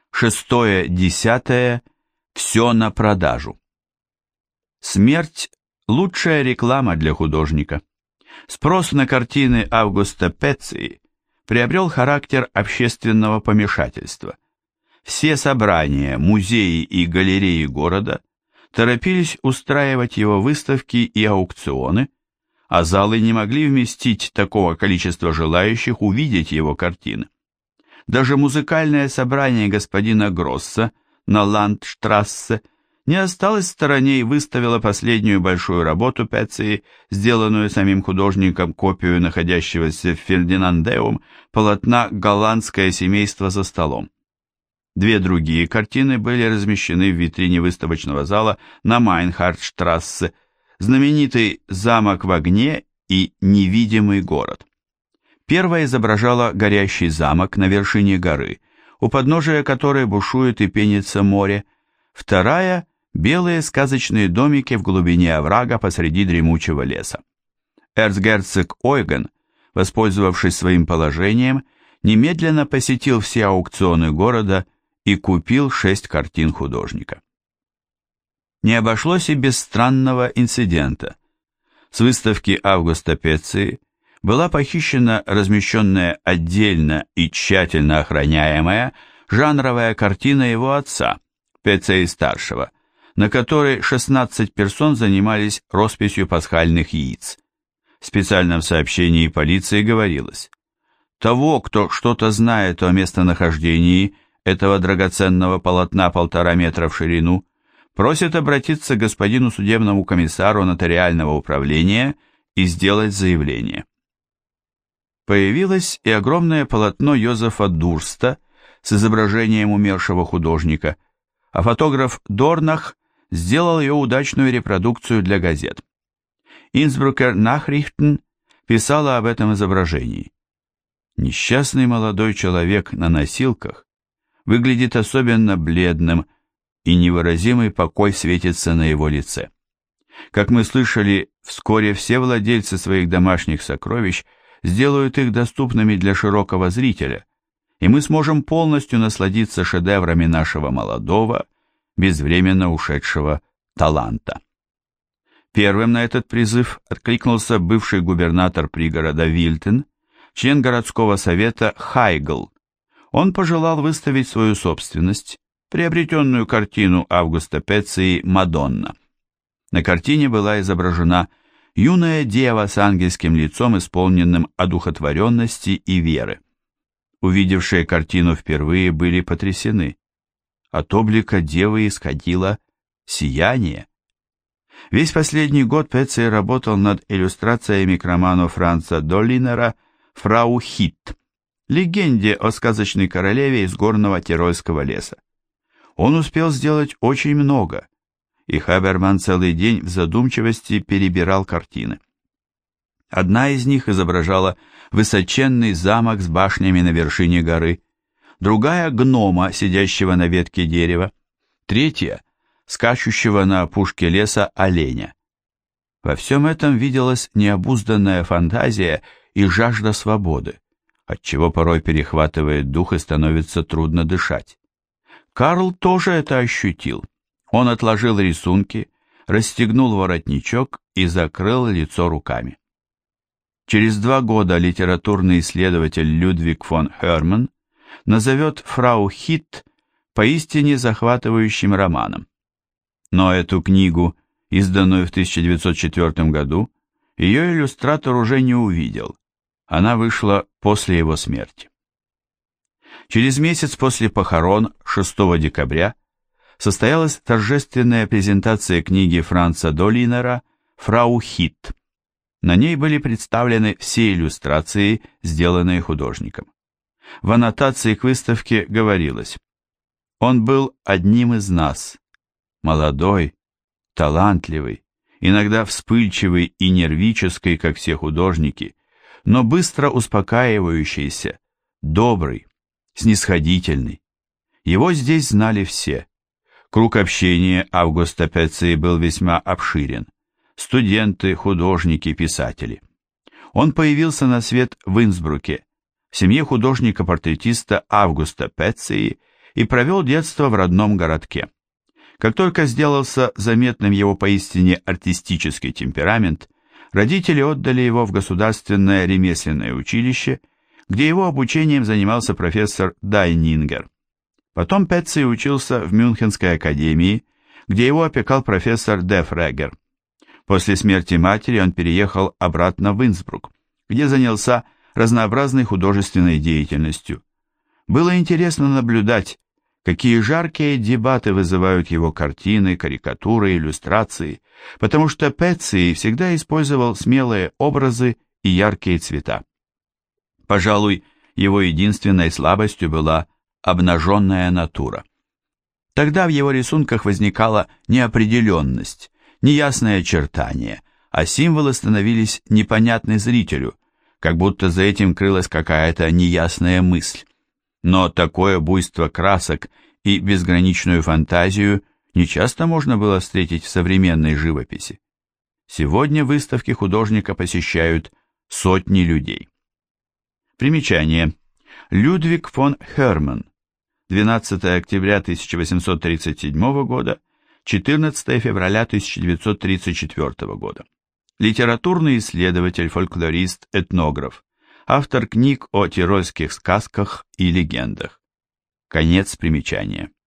6-10 все на продажу. Смерть – лучшая реклама для художника. Спрос на картины Августа Пецци приобрел характер общественного помешательства. Все собрания, музеи и галереи города торопились устраивать его выставки и аукционы, а залы не могли вместить такого количества желающих увидеть его картины. Даже музыкальное собрание господина Гросса на Ландштрассе не осталось в стороне и выставило последнюю большую работу Пецци, сделанную самим художником, копию находящегося в Фердинандеум полотна «Голландское семейство за столом». Две другие картины были размещены в витрине выставочного зала на Майнхардштрассе, знаменитый «Замок в огне» и «Невидимый город». Первая изображала горящий замок на вершине горы, у подножия которой бушует и пенится море, вторая – белые сказочные домики в глубине оврага посреди дремучего леса. Эрцгерцог Ойген, воспользовавшись своим положением, немедленно посетил все аукционы города и купил 6 картин художника. Не обошлось и без странного инцидента. С выставки Августа Пецци была похищена размещенная отдельно и тщательно охраняемая жанровая картина его отца, Пецци-старшего, на которой 16 персон занимались росписью пасхальных яиц. В специальном сообщении полиции говорилось: того, кто что-то знает о местонахождении этого драгоценного полотна 1,5 метра в ширину, просит обратиться к господину судебному комиссару нотариального управления и сделать заявление. Появилось и огромное полотно Йозефа Дурста с изображением умершего художника, а фотограф Дорнах сделал ее удачную репродукцию для газет. Инсбрукер Nachrichten писала об этом изображении. Несчастный молодой человек на носилках выглядит особенно бледным, и невыразимый покой светится на его лице. Как мы слышали, вскоре все владельцы своих домашних сокровищ сделают их доступными для широкого зрителя, и мы сможем полностью насладиться шедеврами нашего молодого, безвременно ушедшего таланта. Первым на этот призыв откликнулся бывший губернатор пригорода Вильтен, член городского совета Хайгл. Он пожелал выставить свою собственность, приобретенную картину Августа Пецци «Мадонна». На картине была изображена юная дева с ангельским лицом, исполненным одухотворенности и веры. Увидевшие картину впервые были потрясены. От облика девы исходило сияние. Весь последний год Пецци работал над иллюстрациями к роману Франца Долинера «Фрау Хитт», легенде о сказочной королеве из горного тирольского леса. Он успел сделать очень много, и Хаберман целый день в задумчивости перебирал картины. Одна из них изображала высоченный замок с башнями на вершине горы, другая — гнома, сидящего на ветке дерева, третья — скачущего на опушке леса оленя. Во всем этом виделась необузданная фантазия и жажда свободы, отчего порой перехватывает дух и становится трудно дышать. Карл тоже это ощутил. Он отложил рисунки, расстегнул воротничок и закрыл лицо руками. Через 2 года литературный исследователь Людвиг фон Херман назовет «Фрау Хитт» поистине захватывающим романом. Но эту книгу, изданную в 1904 году, ее иллюстратор уже не увидел. Она вышла после его смерти. Через месяц после похорон, 6 декабря, состоялась торжественная презентация книги Франца Долинера «Фрау Хитт». На ней были представлены все иллюстрации, сделанные художником. В аннотации к выставке говорилось: «Он был одним из нас, молодой, талантливый, иногда вспыльчивый и нервический, как все художники, но быстро успокаивающийся, добрый, снисходительный. Его здесь знали все. Круг общения Августа Пецци был весьма обширен. Студенты, художники, писатели. Он появился на свет в Инсбруке, в семье художника-портретиста Августа Пецци и провел детство в родном городке. Как только сделался заметным его поистине артистический темперамент, родители отдали его в государственное ремесленное училище, где его обучением занимался профессор Дайнингер. Потом Петций учился в Мюнхенской академии, где его опекал профессор Дефрегер. После смерти матери он переехал обратно в Инсбрук, где занялся разнообразной художественной деятельностью. Было интересно наблюдать, какие жаркие дебаты вызывают его картины, карикатуры, иллюстрации, потому что Петций всегда использовал смелые образы и яркие цвета. Пожалуй, его единственной слабостью была обнаженная натура. Тогда в его рисунках возникала неопределенность, неясное очертание, а символы становились непонятны зрителю, как будто за этим крылась какая-то неясная мысль. Но такое буйство красок и безграничную фантазию нечасто можно было встретить в современной живописи. Сегодня выставки художника посещают сотни людей. Примечание. Людвиг фон Херман. 12 октября 1837 года, 14 февраля 1934 года. Литературный исследователь, фольклорист, этнограф. Автор книг о тирольских сказках и легендах. Конец примечания.